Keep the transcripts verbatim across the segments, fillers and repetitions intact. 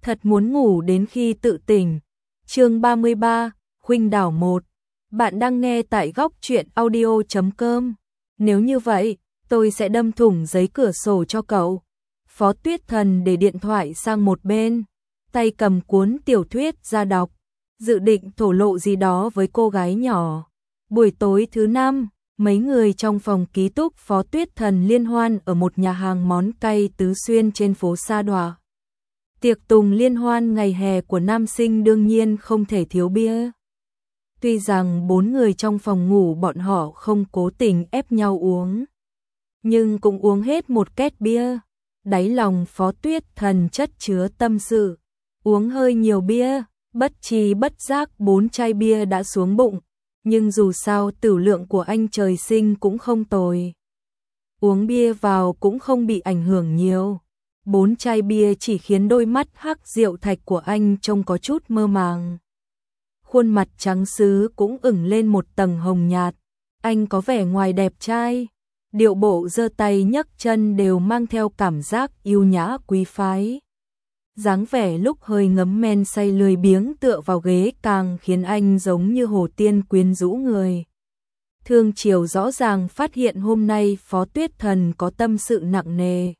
thật muốn ngủ đến khi tự tỉnh. Chương ba mươi ba, Khuynh đảo một. Bạn đang nghe tại góc truyện audio chấm com. Nếu như vậy, tôi sẽ đâm thủng giấy cửa sổ cho cậu. Phó Tuyết Thần để điện thoại sang một bên, tay cầm cuốn tiểu thuyết ra đọc, dự định thổ lộ gì đó với cô gái nhỏ. Buổi tối thứ năm, mấy người trong phòng ký túc Phó Tuyết Thần liên hoan ở một nhà hàng món cay Tứ Xuyên trên phố Sa Đoạ. Tiệc tùng liên hoan ngày hè của nam sinh đương nhiên không thể thiếu bia. Tuy rằng bốn người trong phòng ngủ bọn họ không cố tình ép nhau uống, nhưng cũng uống hết một két bia. Đáy lòng Phó Tuyết Thần chất chứa tâm sự, uống hơi nhiều bia, bất tri bất giác bốn chai bia đã xuống bụng, nhưng dù sao tửu lượng của anh trời sinh cũng không tồi. Uống bia vào cũng không bị ảnh hưởng nhiều. Bốn chai bia chỉ khiến đôi mắt hắc rượu thạch của anh trông có chút mơ màng. Khuôn mặt trắng sứ cũng ửng lên một tầng hồng nhạt. Anh có vẻ ngoài đẹp trai, điệu bộ giơ tay nhấc chân đều mang theo cảm giác yêu nhã quý phái. Dáng vẻ lúc hơi ngấm men say lười biếng tựa vào ghế càng khiến anh giống như hồ tiên quyến rũ người. Thương Triều rõ ràng phát hiện hôm nay Phó Tuyết Thần có tâm sự nặng nề.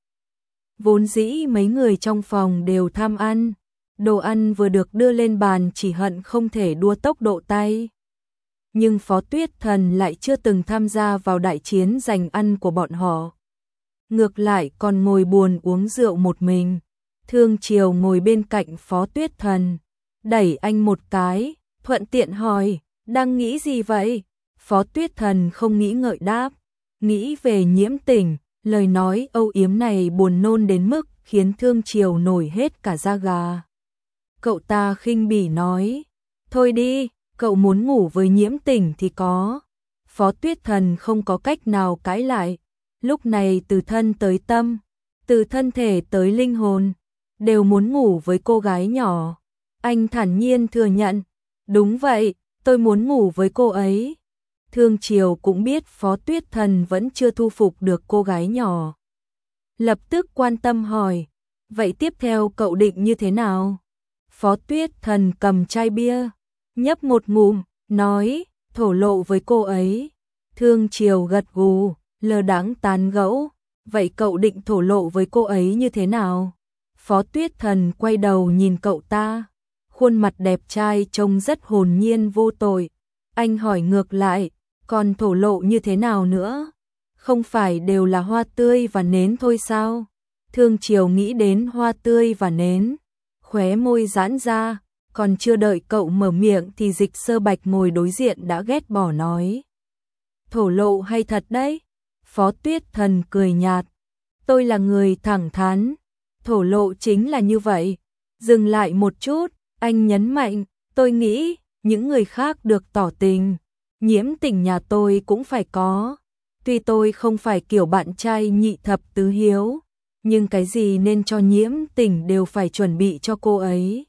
Vốn dĩ mấy người trong phòng đều tham ăn, đồ ăn vừa được đưa lên bàn chỉ hận không thể đua tốc độ tay. Nhưng Phó Tuyết Thần lại chưa từng tham gia vào đại chiến giành ăn của bọn họ. Ngược lại còn ngồi buồn uống rượu một mình. Thương Triều ngồi bên cạnh Phó Tuyết Thần, đẩy anh một cái, thuận tiện hỏi, đang nghĩ gì vậy? Phó Tuyết Thần không nghĩ ngợi đáp, nghĩ về Nhiễm Tình. Lời nói âu yếm này buồn nôn đến mức khiến Thương Triều nổi hết cả da gà. Cậu ta khinh bỉ nói, thôi đi, cậu muốn ngủ với Nhiễm Tình thì có. Phó Tuyết Thần không có cách nào cãi lại. Lúc này từ thân tới tâm, từ thân thể tới linh hồn, đều muốn ngủ với cô gái nhỏ. Anh thản nhiên thừa nhận, đúng vậy, tôi muốn ngủ với cô ấy. Thương Triều cũng biết Phó Tuyết Thần vẫn chưa thu phục được cô gái nhỏ. Lập tức quan tâm hỏi, vậy tiếp theo cậu định như thế nào? Phó Tuyết Thần cầm chai bia, nhấp một ngụm, nói, thổ lộ với cô ấy. Thương Triều gật gù, lơ đãng tán gẫu, vậy cậu định thổ lộ với cô ấy như thế nào? Phó Tuyết Thần quay đầu nhìn cậu ta, khuôn mặt đẹp trai trông rất hồn nhiên vô tội. Anh hỏi ngược lại, còn thổ lộ như thế nào nữa? Không phải đều là hoa tươi và nến thôi sao? Thương Triều nghĩ đến hoa tươi và nến, khóe môi giãn ra, còn chưa đợi cậu mở miệng thì Dịch Sơ Bạch ngồi đối diện đã ghét bỏ nói. Thổ lộ hay thật đấy? Phó Tuyết Thần cười nhạt, tôi là người thẳng thắn, thổ lộ chính là như vậy. Dừng lại một chút, anh nhấn mạnh, tôi nghĩ những người khác được tỏ tình, Nhiễm Tình nhà tôi cũng phải có. Tuy tôi không phải kiểu bạn trai nhị thập tứ hiếu, nhưng cái gì nên cho Nhiễm Tình đều phải chuẩn bị cho cô ấy.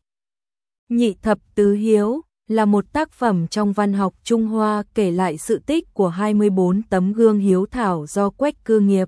Nhị thập tứ hiếu là một tác phẩm trong văn học Trung Hoa kể lại sự tích của hai mươi bốn tấm gương hiếu thảo do Quách Cư Nghiệp.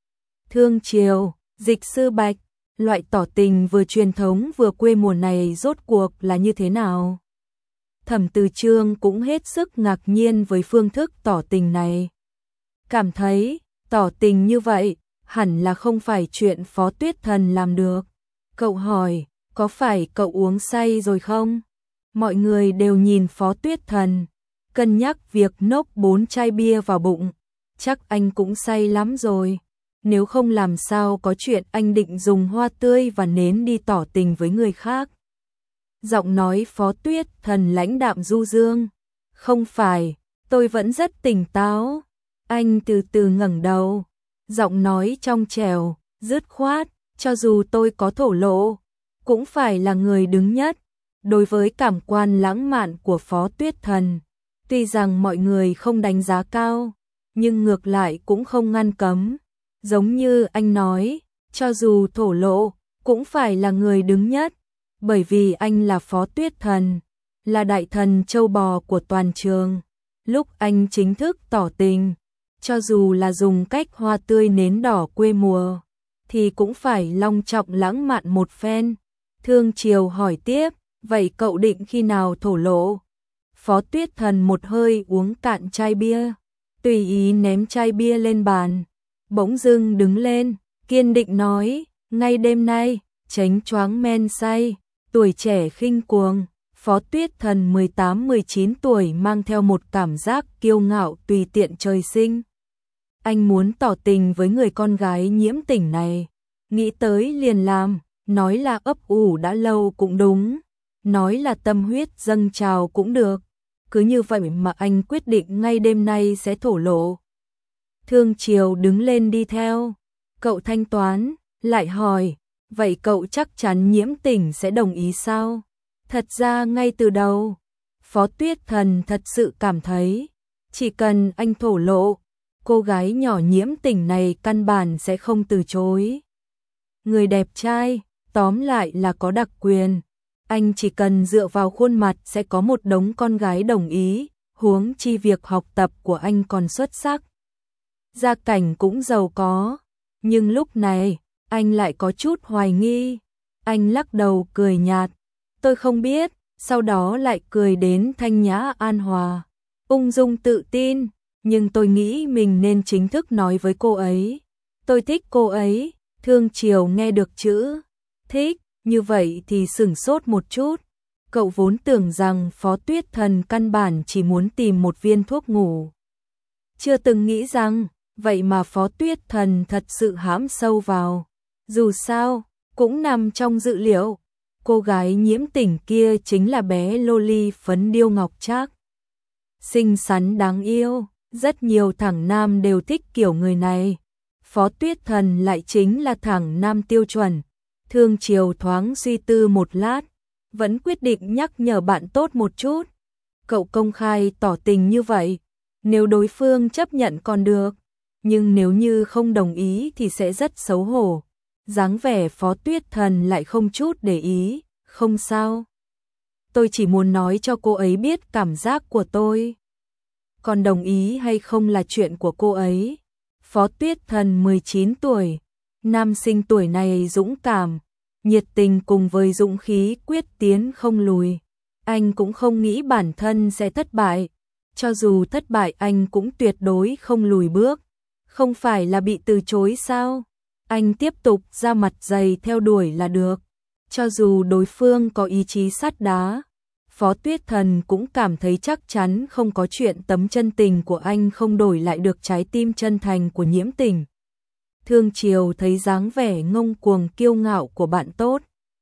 Thương Triều, Dịch Sư Bạch, loại tỏ tình vừa truyền thống vừa quê mùa này rốt cuộc là như thế nào? Thẩm Từ Chương cũng hết sức ngạc nhiên với phương thức tỏ tình này. Cảm thấy, tỏ tình như vậy, hẳn là không phải chuyện Phó Tuyết Thần làm được. Cậu hỏi, có phải cậu uống say rồi không? Mọi người đều nhìn Phó Tuyết Thần, cân nhắc việc nốc bốn chai bia vào bụng. Chắc anh cũng say lắm rồi. Nếu không làm sao có chuyện anh định dùng hoa tươi và nến đi tỏ tình với người khác. Giọng nói Phó Tuyết Thần lãnh đạm du dương. Không phải, tôi vẫn rất tỉnh táo. Anh từ từ ngẩng đầu, giọng nói trong trẻo, dứt khoát, cho dù tôi có thổ lộ, cũng phải là người đứng nhất. Đối với cảm quan lãng mạn của Phó Tuyết Thần, tuy rằng mọi người không đánh giá cao, nhưng ngược lại cũng không ngăn cấm. Giống như anh nói, cho dù thổ lộ, cũng phải là người đứng nhất. Bởi vì anh là Phó Tuyết Thần, là đại thần châu bò của toàn trường. Lúc anh chính thức tỏ tình, cho dù là dùng cách hoa tươi nến đỏ quê mùa, thì cũng phải long trọng lãng mạn một phen. Thương Triều hỏi tiếp, vậy cậu định khi nào thổ lộ? Phó Tuyết Thần một hơi uống cạn chai bia, tùy ý ném chai bia lên bàn, bỗng dưng đứng lên, kiên định nói, ngay đêm nay, tránh choáng men say, tuổi trẻ khinh cuồng. Phó Tuyết Thần mười tám mười chín tuổi mang theo một cảm giác kiêu ngạo tùy tiện trời sinh. Anh muốn tỏ tình với người con gái nhiễm tình này, nghĩ tới liền làm, nói là ấp ủ đã lâu cũng đúng, nói là tâm huyết dâng trào cũng được. Cứ như vậy mà anh quyết định ngay đêm nay sẽ thổ lộ. Thương Triều đứng lên đi theo, cậu thanh toán, lại hỏi, vậy cậu chắc chắn nhiễm tình sẽ đồng ý sao? Thật ra ngay từ đầu, Phó Tuyết Thần thật sự cảm thấy, chỉ cần anh thổ lộ, cô gái nhỏ nhiễm tình này căn bản sẽ không từ chối. Người đẹp trai, tóm lại là có đặc quyền, anh chỉ cần dựa vào khuôn mặt sẽ có một đống con gái đồng ý, huống chi việc học tập của anh còn xuất sắc. Gia cảnh cũng giàu có, nhưng lúc này, anh lại có chút hoài nghi. Anh lắc đầu cười nhạt, tôi không biết, sau đó lại cười đến thanh nhã an hòa, ung dung tự tin, nhưng tôi nghĩ mình nên chính thức nói với cô ấy. Tôi thích cô ấy. Thương Triều nghe được chữ thích, như vậy thì sửng sốt một chút. Cậu vốn tưởng rằng Phó Tuyết Thần căn bản chỉ muốn tìm một viên thuốc ngủ. Chưa từng nghĩ rằng, vậy mà Phó Tuyết Thần thật sự hãm sâu vào. Dù sao, cũng nằm trong dự liệu. Cô gái nhiễm tình kia chính là bé Loli phấn điêu ngọc trác. Xinh xắn đáng yêu, rất nhiều thằng nam đều thích kiểu người này. Phó Tuyết Thần lại chính là thằng nam tiêu chuẩn. Thương Triều thoáng suy tư một lát, vẫn quyết định nhắc nhở bạn tốt một chút. Cậu công khai tỏ tình như vậy, nếu đối phương chấp nhận còn được, nhưng nếu như không đồng ý thì sẽ rất xấu hổ. Dáng vẻ Phó Tuyết Thần lại không chút để ý, không sao. Tôi chỉ muốn nói cho cô ấy biết cảm giác của tôi. Còn đồng ý hay không là chuyện của cô ấy. Phó Tuyết Thần mười chín tuổi, nam sinh tuổi này dũng cảm, nhiệt tình cùng với dũng khí quyết tiến không lùi. Anh cũng không nghĩ bản thân sẽ thất bại, cho dù thất bại anh cũng tuyệt đối không lùi bước. Không phải là bị từ chối sao? Anh tiếp tục ra mặt dày theo đuổi là được. Cho dù đối phương có ý chí sắt đá, Phó Tuyết Thần cũng cảm thấy chắc chắn không có chuyện tấm chân tình của anh không đổi lại được trái tim chân thành của nhiễm tình. Thương Triều thấy dáng vẻ ngông cuồng kiêu ngạo của bạn tốt,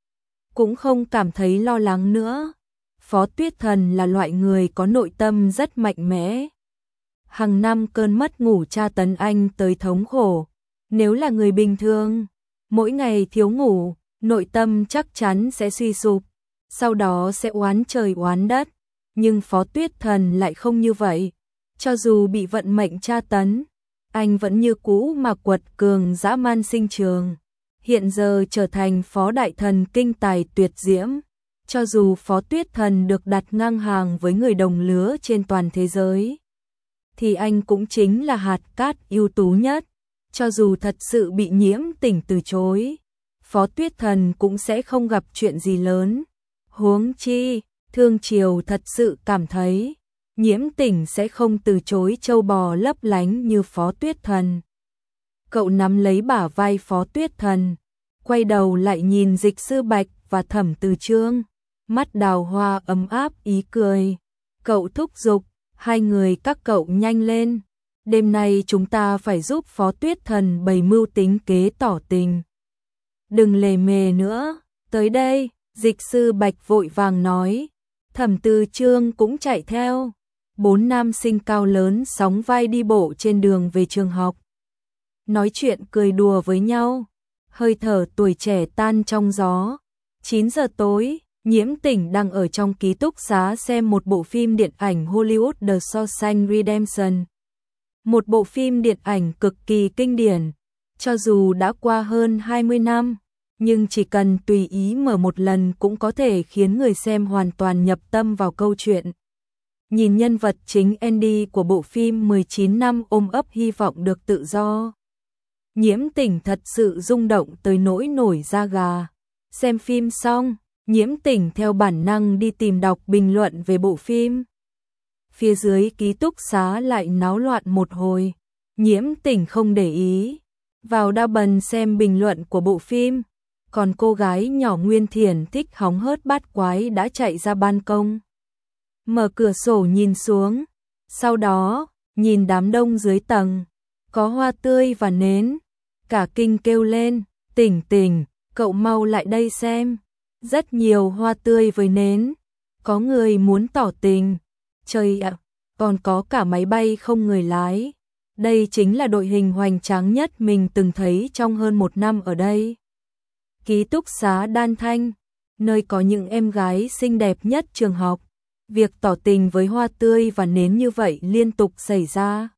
cũng không cảm thấy lo lắng nữa. Phó Tuyết Thần là loại người có nội tâm rất mạnh mẽ. Hàng năm cơn mất ngủ tra tấn anh tới thống khổ. Nếu là người bình thường, mỗi ngày thiếu ngủ, nội tâm chắc chắn sẽ suy sụp, sau đó sẽ oán trời oán đất. Nhưng Phó Tuyết Thần lại không như vậy. Cho dù bị vận mệnh tra tấn, anh vẫn như cũ mà quật cường dã man sinh trường. Hiện giờ trở thành Phó Đại Thần kinh tài tuyệt diễm. Cho dù Phó Tuyết Thần được đặt ngang hàng với người đồng lứa trên toàn thế giới, thì anh cũng chính là hạt cát ưu tú nhất. Cho dù thật sự bị nhiễm tình từ chối, Phó Tuyết Thần cũng sẽ không gặp chuyện gì lớn. Huống chi, Thương Triều thật sự cảm thấy nhiễm tình sẽ không từ chối trâu bò lấp lánh như Phó Tuyết Thần. Cậu nắm lấy bả vai Phó Tuyết Thần, quay đầu lại nhìn Dịch Sư Bạch và Thẩm Từ Chương, mắt đào hoa ấm áp ý cười. Cậu thúc giục, hai người các cậu nhanh lên. Đêm nay chúng ta phải giúp Phó Tuyết Thần bày mưu tính kế tỏ tình. Đừng lề mề nữa, tới đây, Dịch Sư Bạch vội vàng nói. Thẩm Từ Chương cũng chạy theo. Bốn nam sinh cao lớn sóng vai đi bộ trên đường về trường học. Nói chuyện cười đùa với nhau, hơi thở tuổi trẻ tan trong gió. chín giờ tối, Nhiễm Tỉnh đang ở trong ký túc xá xem một bộ phim điện ảnh Hollywood The Shawshank Redemption. Một bộ phim điện ảnh cực kỳ kinh điển, cho dù đã qua hơn hai mươi năm, nhưng chỉ cần tùy ý mở một lần cũng có thể khiến người xem hoàn toàn nhập tâm vào câu chuyện. Nhìn nhân vật chính Andy của bộ phim mười chín năm ôm ấp hy vọng được tự do. Nhiễm Tỉnh thật sự rung động tới nỗi nổi da gà. Xem phim xong, Nhiễm Tỉnh theo bản năng đi tìm đọc bình luận về bộ phim. Phía dưới ký túc xá lại náo loạn một hồi. Nhiễm Tỉnh không để ý, vào đa bần xem bình luận của bộ phim. Còn cô gái nhỏ Nguyên Thiển thích hóng hớt bát quái đã chạy ra ban công. Mở cửa sổ nhìn xuống, sau đó nhìn đám đông dưới tầng, có hoa tươi và nến, cả kinh kêu lên, Tỉnh Tỉnh, cậu mau lại đây xem. Rất nhiều hoa tươi với nến, có người muốn tỏ tình. Trời ạ, còn có cả máy bay không người lái. Đây chính là đội hình hoành tráng nhất mình từng thấy trong hơn một năm ở đây. Ký túc xá Đan Thanh, nơi có những em gái xinh đẹp nhất trường học. Việc tỏ tình với hoa tươi và nến như vậy liên tục xảy ra.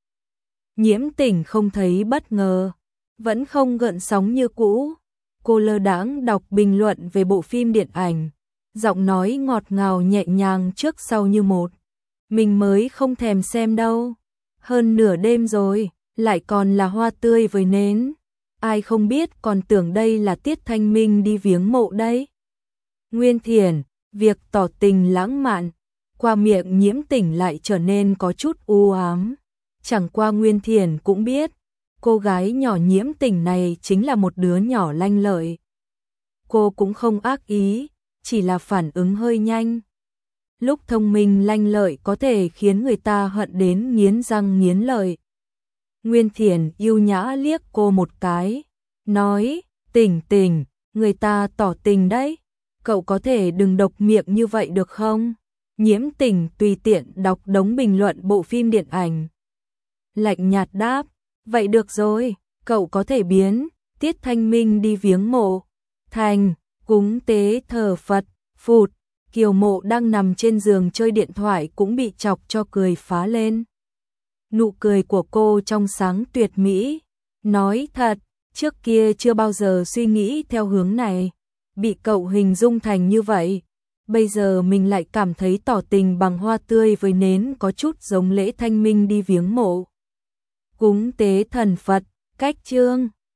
Nhiễm Tỉnh không thấy bất ngờ, vẫn không gợn sóng như cũ. Cô lơ đãng đọc bình luận về bộ phim điện ảnh, giọng nói ngọt ngào nhẹ nhàng trước sau như một. Mình mới không thèm xem đâu. Hơn nửa đêm rồi, lại còn là hoa tươi với nến. Ai không biết còn tưởng đây là tiết thanh minh đi viếng mộ đấy. Nguyên Thiển, việc tỏ tình lãng mạn, qua miệng Nhiễm Tỉnh lại trở nên có chút u ám. Chẳng qua Nguyên Thiển cũng biết, cô gái nhỏ Nhiễm Tỉnh này chính là một đứa nhỏ lanh lợi. Cô cũng không ác ý, chỉ là phản ứng hơi nhanh. Lúc thông minh lanh lợi có thể khiến người ta hận đến nghiến răng nghiến lợi. Nguyên Thiển yêu nhã liếc cô một cái, nói, Tỉnh Tỉnh, người ta tỏ tình đấy, cậu có thể đừng độc miệng như vậy được không? Nhiễm Tỉnh tùy tiện đọc đống bình luận bộ phim điện ảnh. Lạnh nhạt đáp, vậy được rồi, cậu có thể biến tiết thanh minh đi viếng mộ thành cúng tế thờ Phật. Phụt, Kiều Mộ đang nằm trên giường chơi điện thoại cũng bị chọc cho cười phá lên. Nụ cười của cô trong sáng tuyệt mỹ, nói thật, trước kia chưa bao giờ suy nghĩ theo hướng này, bị cậu hình dung thành như vậy. Bây giờ mình lại cảm thấy tỏ tình bằng hoa tươi với nến có chút giống lễ thanh minh đi viếng mộ cúng tế thần Phật. Cách chương